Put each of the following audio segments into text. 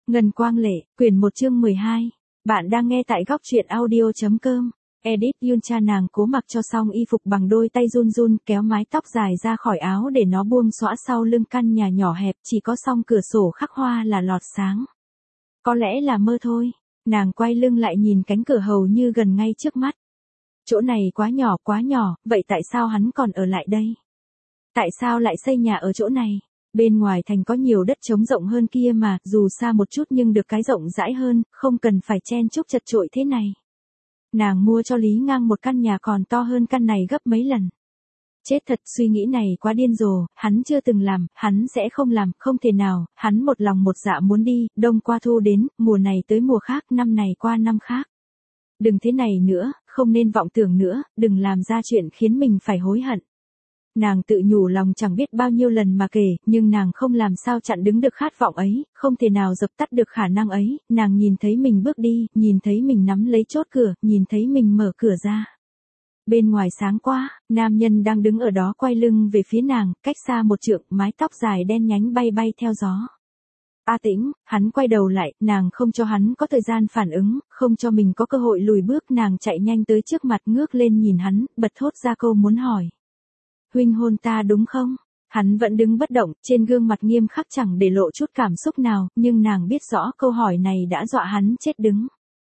Ngân Quang Lệ, quyển 1 chương 12. Bạn đang nghe tại góc truyện audio.com. Edit Yuncha nàng cố mặc cho xong y phục bằng đôi tay run run kéo mái tóc dài ra khỏi áo để nó buông xõa sau lưng căn nhà nhỏ hẹp chỉ có song cửa sổ khắc hoa là lọt sáng. Có lẽ là mơ thôi, nàng quay lưng lại nhìn cánh cửa hầu như gần ngay trước mắt. Chỗ này quá nhỏ, vậy tại sao hắn còn ở lại đây? Tại sao lại xây nhà ở chỗ này? Bên ngoài thành có nhiều đất trống rộng hơn kia mà, dù xa một chút nhưng được cái rộng rãi hơn, không cần phải chen chúc chật chội thế này. Nàng mua cho Lý Ngang một căn nhà còn to hơn căn này gấp mấy lần. Chết thật, suy nghĩ này quá điên rồ, hắn chưa từng làm, hắn sẽ không làm, không thể nào, hắn một lòng một dạ muốn đi, đông qua thu đến, mùa này tới mùa khác, năm này qua năm khác. Đừng thế này nữa, không nên vọng tưởng nữa, đừng làm ra chuyện khiến mình phải hối hận. Nàng tự nhủ lòng chẳng biết bao nhiêu lần mà kể, nhưng nàng không làm sao chặn đứng được khát vọng ấy, không thể nào dập tắt được khả năng ấy, nàng nhìn thấy mình bước đi, nhìn thấy mình nắm lấy chốt cửa, nhìn thấy mình mở cửa ra. Bên ngoài sáng quá, nam nhân đang đứng ở đó quay lưng về phía nàng, cách xa một trượng, mái tóc dài đen nhánh bay bay theo gió. A Tĩnh, hắn quay đầu lại, nàng không cho hắn có thời gian phản ứng, không cho mình có cơ hội lùi bước, nàng chạy nhanh tới trước mặt ngước lên nhìn hắn, bật thốt ra câu muốn hỏi. Huynh hôn ta đúng không? Hắn vẫn đứng bất động, trên gương mặt nghiêm khắc chẳng để lộ chút cảm xúc nào, nhưng nàng biết rõ câu hỏi này đã dọa hắn chết đứng.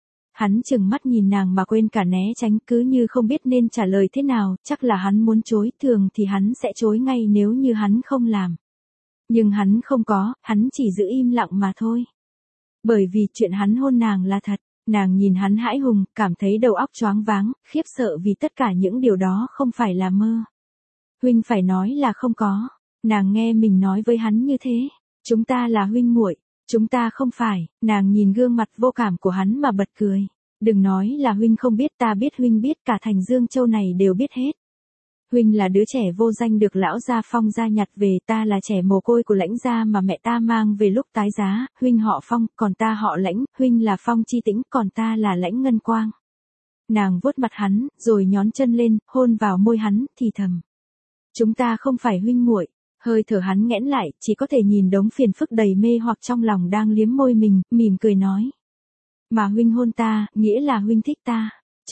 Hắn chừng mắt nhìn nàng mà quên cả né tránh, cứ như không biết nên trả lời thế nào, chắc là hắn muốn chối, thường thì hắn sẽ chối ngay nếu như hắn không làm. Nhưng hắn không có, hắn chỉ giữ im lặng mà thôi. Bởi vì chuyện hắn hôn nàng là thật, nàng nhìn hắn hãi hùng, cảm thấy đầu óc choáng váng, khiếp sợ vì tất cả những điều đó không phải là mơ. Huynh phải nói là không có. Nàng nghe mình nói với hắn như thế. Chúng ta là huynh muội. Chúng ta không phải. Nàng nhìn gương mặt vô cảm của hắn mà bật cười. Đừng nói là huynh không biết, ta biết, huynh biết, cả thành Dương Châu này đều biết hết. Huynh là đứa trẻ vô danh được lão gia Phong gia nhặt về, ta là trẻ mồ côi của Lãnh gia mà mẹ ta mang về lúc tái giá, huynh họ Phong, còn ta họ Lãnh, huynh là Phong Chi Tĩnh, còn ta là Lãnh Ngân Quang. Nàng vuốt mặt hắn, rồi nhón chân lên, hôn vào môi hắn, thì thầm. Chúng ta không phải huynh muội. Hơi thở hắn nghẽn lại, chỉ có thể nhìn đống phiền phức đầy mê hoặc trong lòng đang liếm môi mình, mỉm cười nói. Mà huynh hôn ta, nghĩa là huynh thích ta.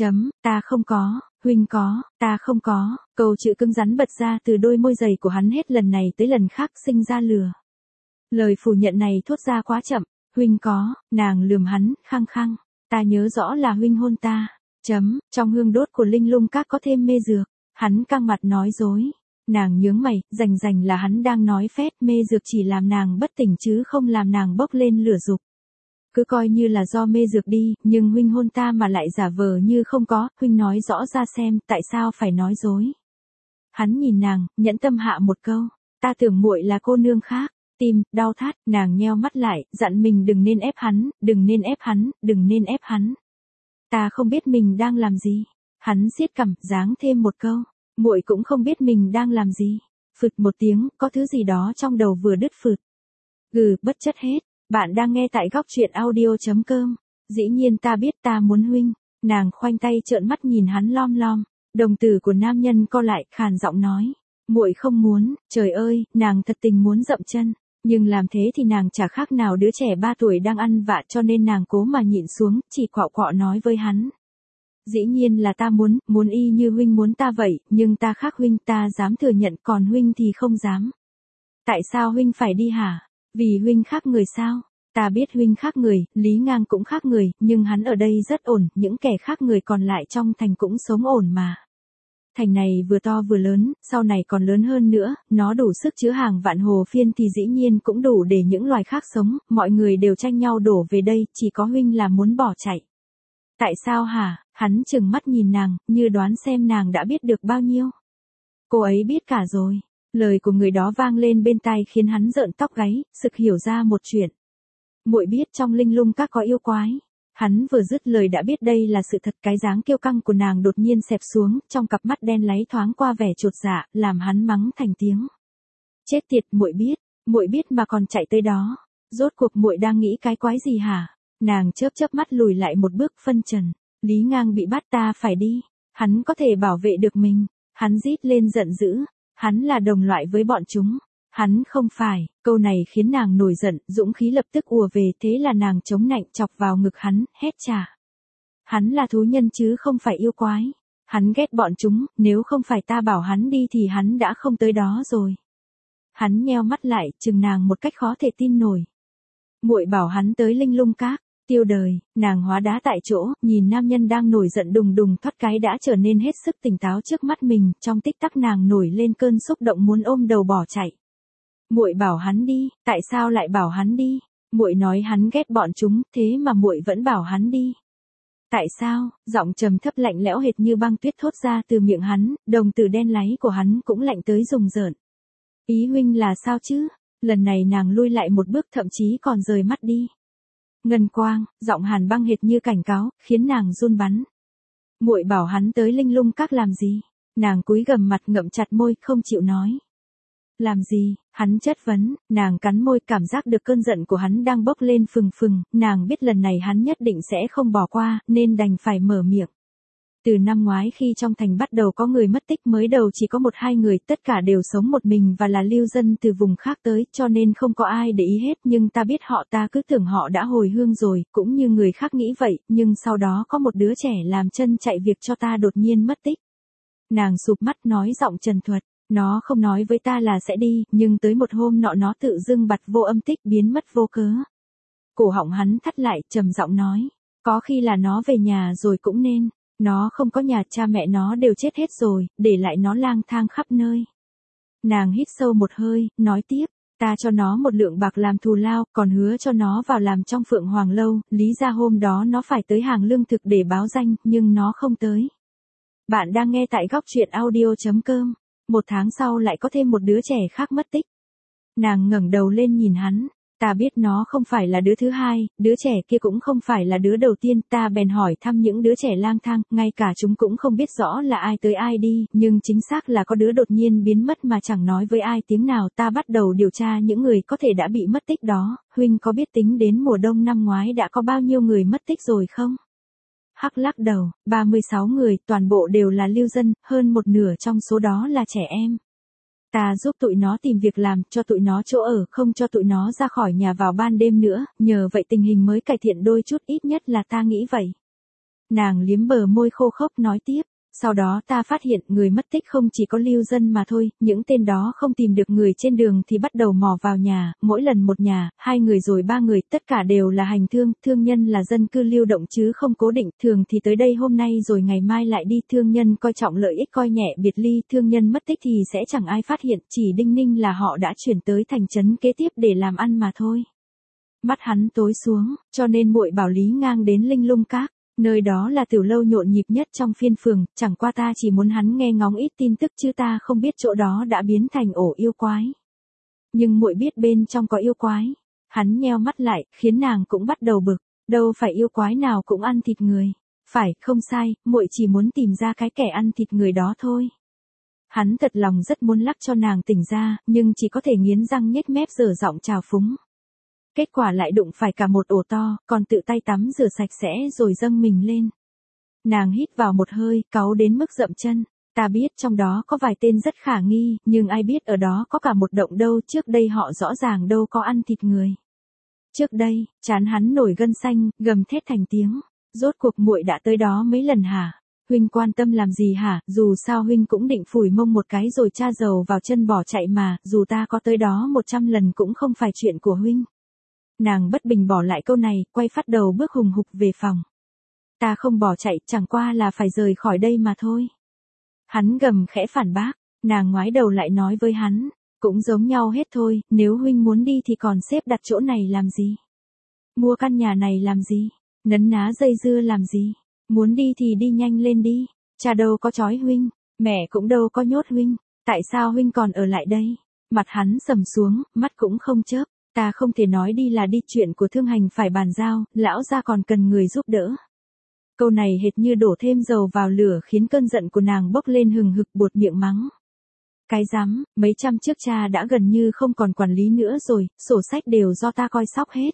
Ta không có, huynh có, ta không có. Câu chữ cứng rắn bật ra từ đôi môi dày của hắn hết lần này tới lần khác sinh ra lửa. Lời phủ nhận này thốt ra quá chậm. Huynh có, nàng lườm hắn, khăng khăng. Ta nhớ rõ là huynh hôn ta. Trong hương đốt của Linh Lung Các có thêm mê dược. Hắn căng mặt nói dối. Nàng nhướng mày, rành là hắn đang nói phét, mê dược chỉ làm nàng bất tỉnh chứ không làm nàng bốc lên lửa dục. Cứ coi như là do mê dược đi, nhưng huynh hôn ta mà lại giả vờ như không có, huynh nói rõ ra xem, tại sao phải nói dối. Hắn nhìn nàng, nhẫn tâm hạ một câu, ta tưởng muội là cô nương khác, tim, đau thắt, nàng nheo mắt lại, dặn mình đừng nên ép hắn, đừng nên ép hắn, đừng nên ép hắn. Ta không biết mình đang làm gì. Hắn siết cằm, giáng thêm một câu. Muội cũng không biết mình đang làm gì. Phụt một tiếng, có thứ gì đó trong đầu vừa đứt phụt. Bất chất hết. Bạn đang nghe tại góc truyện audio.com. Dĩ nhiên ta biết, ta muốn huynh. Nàng khoanh tay trợn mắt nhìn hắn lom lom. Đồng tử của nam nhân co lại, khàn giọng nói. Muội không muốn, trời ơi, nàng thật tình muốn dậm chân. Nhưng làm thế thì nàng chả khác nào đứa trẻ 3 tuổi đang ăn vạ, cho nên nàng cố mà nhịn xuống, chỉ quạo quọ nói với hắn. Dĩ nhiên là ta muốn y như huynh muốn ta vậy, nhưng ta khác huynh, ta dám thừa nhận, còn huynh thì không dám. Tại sao huynh phải đi hả? Vì huynh khác người sao? Ta biết huynh khác người, Lý Ngang cũng khác người, nhưng hắn ở đây rất ổn, những kẻ khác người còn lại trong thành cũng sống ổn mà. Thành này vừa to vừa lớn, sau này còn lớn hơn nữa, nó đủ sức chứa hàng vạn hồ phiên thì dĩ nhiên cũng đủ để những loài khác sống, mọi người đều tranh nhau đổ về đây, chỉ có huynh là muốn bỏ chạy. Tại sao hả? Hắn chừng mắt nhìn nàng, như đoán xem nàng đã biết được bao nhiêu. Cô ấy biết cả rồi. Lời của người đó vang lên bên tai khiến hắn rợn tóc gáy, sực hiểu ra một chuyện. Muội biết trong Linh Lung Các có yêu quái. Hắn vừa dứt lời đã biết đây là sự thật, cái dáng kiêu căng của nàng đột nhiên xẹp xuống, trong cặp mắt đen láy thoáng qua vẻ chột dạ, làm hắn mắng thành tiếng. Chết tiệt, muội biết mà còn chạy tới đó. Rốt cuộc muội đang nghĩ cái quái gì hả? Nàng chớp mắt lùi lại một bước, phân trần. Lý Ngang bị bắt, ta phải đi. Hắn có thể bảo vệ được mình. Hắn rít lên giận dữ. Hắn là đồng loại với bọn chúng. Hắn không phải, câu này khiến nàng nổi giận, dũng khí lập tức ùa về, thế là nàng chống nạnh chọc vào ngực hắn, hét trả. Hắn là thú nhân chứ không phải yêu quái. Hắn ghét bọn chúng, nếu không phải ta bảo hắn đi thì hắn đã không tới đó rồi. Hắn nheo mắt lại, chừng nàng một cách khó thể tin nổi. Muội bảo hắn tới Linh Lung Các. Tiêu Đời, nàng hóa đá tại chỗ, nhìn nam nhân đang nổi giận đùng đùng thoát cái đã trở nên hết sức tỉnh táo trước mắt mình, trong tích tắc nàng nổi lên cơn xúc động muốn ôm đầu bỏ chạy. Muội bảo hắn đi, tại sao lại bảo hắn đi? Muội nói hắn ghét bọn chúng, thế mà muội vẫn bảo hắn đi. Tại sao? Giọng trầm thấp lạnh lẽo hệt như băng tuyết thốt ra từ miệng hắn, đồng tử đen láy của hắn cũng lạnh tới rùng rợn. Ý huynh là sao chứ? Lần này nàng lui lại một bước thậm chí còn rời mắt đi. Ngân quang, giọng hàn băng hệt như cảnh cáo, khiến nàng run bắn. Muội bảo hắn tới Linh Lung Các làm gì? Nàng cúi gằm mặt ngậm chặt môi, không chịu nói. Làm gì? Hắn chất vấn, nàng cắn môi, cảm giác được cơn giận của hắn đang bốc lên phừng phừng, nàng biết lần này hắn nhất định sẽ không bỏ qua, nên đành phải mở miệng. Từ năm ngoái khi trong thành bắt đầu có người mất tích, mới đầu chỉ có 1-2 người, tất cả đều sống một mình và là lưu dân từ vùng khác tới, cho nên không có ai để ý hết, nhưng ta biết họ, ta cứ tưởng họ đã hồi hương rồi, cũng như người khác nghĩ vậy, nhưng sau đó có một đứa trẻ làm chân chạy việc cho ta đột nhiên mất tích. Nàng sụp mắt nói giọng trần thuật. Nó không nói với ta là sẽ đi, nhưng tới một hôm nọ nó tự dưng bặt vô âm tích, biến mất vô cớ. Cổ họng hắn thắt lại, trầm giọng nói. Có khi là nó về nhà rồi cũng nên. Nó không có nhà, cha mẹ nó đều chết hết rồi, để lại nó lang thang khắp nơi. Nàng hít sâu một hơi, nói tiếp. Ta cho nó một lượng bạc làm thù lao, còn hứa cho nó vào làm trong Phượng Hoàng Lâu, lý ra hôm đó nó phải tới hàng lương thực để báo danh, nhưng nó không tới. Bạn đang nghe tại góc truyện audio.com. 1 tháng sau lại có thêm một đứa trẻ khác mất tích. Nàng ngẩng đầu lên nhìn hắn. Ta biết nó không phải là đứa thứ hai, đứa trẻ kia cũng không phải là đứa đầu tiên, ta bèn hỏi thăm những đứa trẻ lang thang, ngay cả chúng cũng không biết rõ là ai tới ai đi, nhưng chính xác là có đứa đột nhiên biến mất mà chẳng nói với ai tiếng nào. Ta bắt đầu điều tra những người có thể đã bị mất tích đó. Huynh có biết tính đến mùa đông năm ngoái đã có bao nhiêu người mất tích rồi không? Hắc lắc đầu, 36 người, toàn bộ đều là lưu dân, hơn một nửa trong số đó là trẻ em. Ta giúp tụi nó tìm việc làm, cho tụi nó chỗ ở, không cho tụi nó ra khỏi nhà vào ban đêm nữa, nhờ vậy tình hình mới cải thiện đôi chút, ít nhất là ta nghĩ vậy. Nàng liếm bờ môi khô khốc nói tiếp. Sau đó ta phát hiện người mất tích không chỉ có lưu dân mà thôi, những tên đó không tìm được người trên đường thì bắt đầu mò vào nhà, mỗi lần một nhà, 2 người rồi 3 người, tất cả đều là hành thương, thương nhân là dân cư lưu động chứ không cố định, thường thì tới đây hôm nay rồi ngày mai lại đi, thương nhân coi trọng lợi ích coi nhẹ biệt ly, thương nhân mất tích thì sẽ chẳng ai phát hiện, chỉ đinh ninh là họ đã chuyển tới thành trấn kế tiếp để làm ăn mà thôi. Mắt hắn tối xuống, cho nên muội bảo Lý Ngang đến Linh Lung Các. Nơi đó là tiểu lâu nhộn nhịp nhất trong phiên phường, chẳng qua ta chỉ muốn hắn nghe ngóng ít tin tức chứ ta không biết chỗ đó đã biến thành ổ yêu quái. Nhưng muội biết bên trong có yêu quái. Hắn nheo mắt lại, khiến nàng cũng bắt đầu bực, đâu phải yêu quái nào cũng ăn thịt người. Phải, không sai, muội chỉ muốn tìm ra cái kẻ ăn thịt người đó thôi. Hắn thật lòng rất muốn lắc cho nàng tỉnh ra, nhưng chỉ có thể nghiến răng nhếch mép dở giọng trào phúng. Kết quả lại đụng phải cả một ổ to, còn tự tay tắm rửa sạch sẽ rồi dâng mình lên. Nàng hít vào một hơi, cáu đến mức dậm chân. Ta biết trong đó có vài tên rất khả nghi, nhưng ai biết ở đó có cả một động đâu, trước đây họ rõ ràng đâu có ăn thịt người. Trước đây, trán hắn nổi gân xanh, gầm thét thành tiếng. Rốt cuộc muội đã tới đó mấy lần hả? Huynh quan tâm làm gì hả? Dù sao huynh cũng định phủi mông một cái rồi tra dầu vào chân bỏ chạy mà, dù ta có tới đó 100 lần cũng không phải chuyện của huynh. Nàng bất bình bỏ lại câu này, quay phát đầu bước hùng hục về phòng. Ta không bỏ chạy, chẳng qua là phải rời khỏi đây mà thôi. Hắn gầm khẽ phản bác, nàng ngoái đầu lại nói với hắn, cũng giống nhau hết thôi, nếu huynh muốn đi thì còn xếp đặt chỗ này làm gì? Mua căn nhà này làm gì? Nấn ná dây dưa làm gì? Muốn đi thì đi nhanh lên đi, cha đâu có trói huynh, mẹ cũng đâu có nhốt huynh, tại sao huynh còn ở lại đây? Mặt hắn sầm xuống, mắt cũng không chớp. Ta không thể nói đi là đi, chuyện của thương hành phải bàn giao, lão gia còn cần người giúp đỡ. Câu này hệt như đổ thêm dầu vào lửa khiến cơn giận của nàng bốc lên hừng hực, buột miệng mắng. Cái rắm, mấy trăm chiếc cha đã gần như không còn quản lý nữa rồi, sổ sách đều do ta coi sóc hết.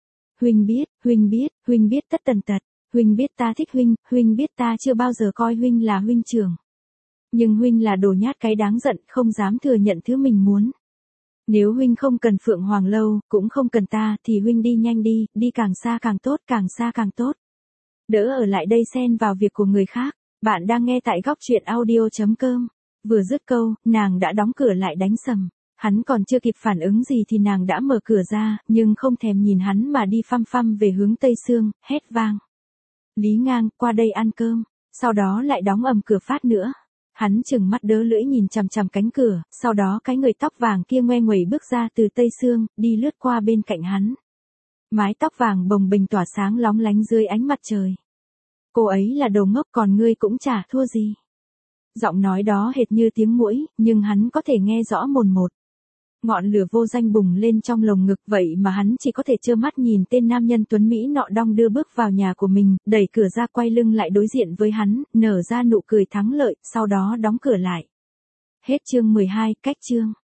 Huynh biết tất tần tật, huynh biết ta thích huynh, huynh biết ta chưa bao giờ coi huynh là huynh trưởng. Nhưng huynh là đồ nhát cái đáng giận, không dám thừa nhận thứ mình muốn. Nếu huynh không cần Phượng Hoàng Lâu, cũng không cần ta, thì huynh đi nhanh đi, đi càng xa càng tốt, càng xa càng tốt. Đỡ ở lại đây xen vào việc của người khác. Bạn đang nghe tại góc truyện audio.com. Vừa dứt câu, nàng đã đóng cửa lại đánh sầm. Hắn còn chưa kịp phản ứng gì thì nàng đã mở cửa ra, nhưng không thèm nhìn hắn mà đi phăm phăm về hướng Tây Sương, hét vang. Lý Ngang, qua đây ăn cơm. Sau đó lại đóng ầm cửa phát nữa. Hắn chừng mắt đớ lưỡi nhìn chằm chằm cánh cửa, sau đó cái người tóc vàng kia ngoe nguẩy bước ra từ Tây Sương, đi lướt qua bên cạnh hắn. Mái tóc vàng bồng bềnh tỏa sáng lóng lánh dưới ánh mặt trời. Cô ấy là đồ ngốc, còn ngươi cũng chả thua gì. Giọng nói đó hệt như tiếng muỗi, nhưng hắn có thể nghe rõ mồn một. Ngọn lửa vô danh bùng lên trong lồng ngực, vậy mà hắn chỉ có thể trơ mắt nhìn tên nam nhân tuấn Mỹ nọ đong đưa bước vào nhà của mình, đẩy cửa ra quay lưng lại đối diện với hắn, nở ra nụ cười thắng lợi, sau đó đóng cửa lại. Hết chương 12, cách chương.